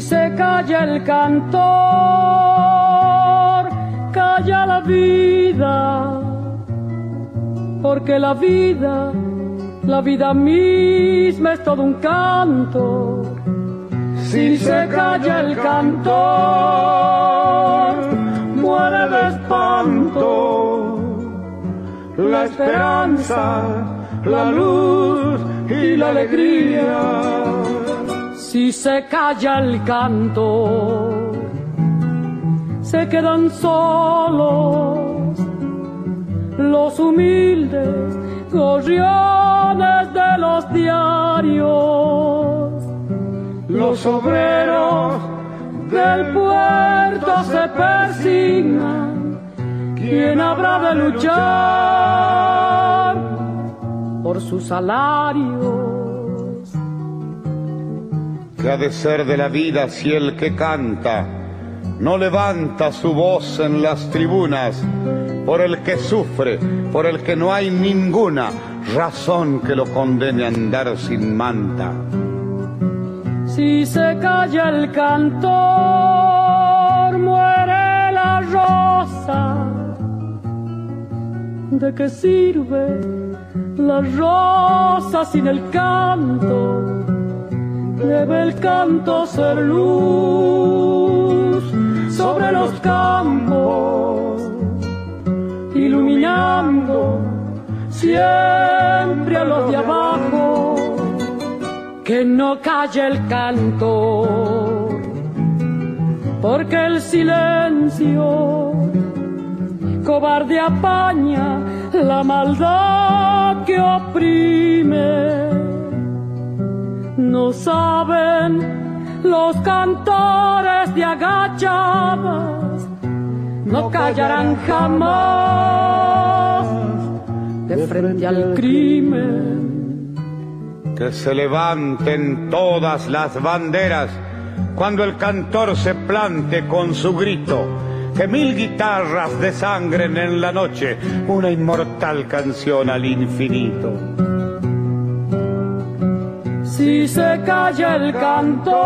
se calla el cantor, calla la vida, porque la vida misma es todo un canto. Si se calla el cantor, muere de espanto la esperanza, la luz y la alegría. Si se calla el canto, se quedan solos los humildes gorriones de los diarios. Los obreros del puerto se persignan. ¿Quién habrá de luchar por sus salarios? ¿Qué ha de ser de la vida si el que canta no levanta su voz en las tribunas por el que sufre, por el que no hay ninguna razón que lo condene a andar sin manta? Si se calla el cantor, muere la rosa. ¿De qué sirve la rosa sin el canto? Debe el canto ser luz sobre los campos, iluminando siempre a los de abajo. Que no calle el cantor, porque el silencio cobarde apaña la maldad que oprime. No saben los cantores de agachadas, no callarán jamás de frente al crimen. Que se levanten todas las banderas cuando el cantor se plante con su grito. Que 1000 guitarras desangren en la noche una inmortal canción al infinito. Si se calla el cantor,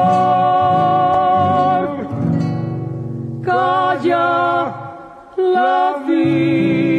calla la vida.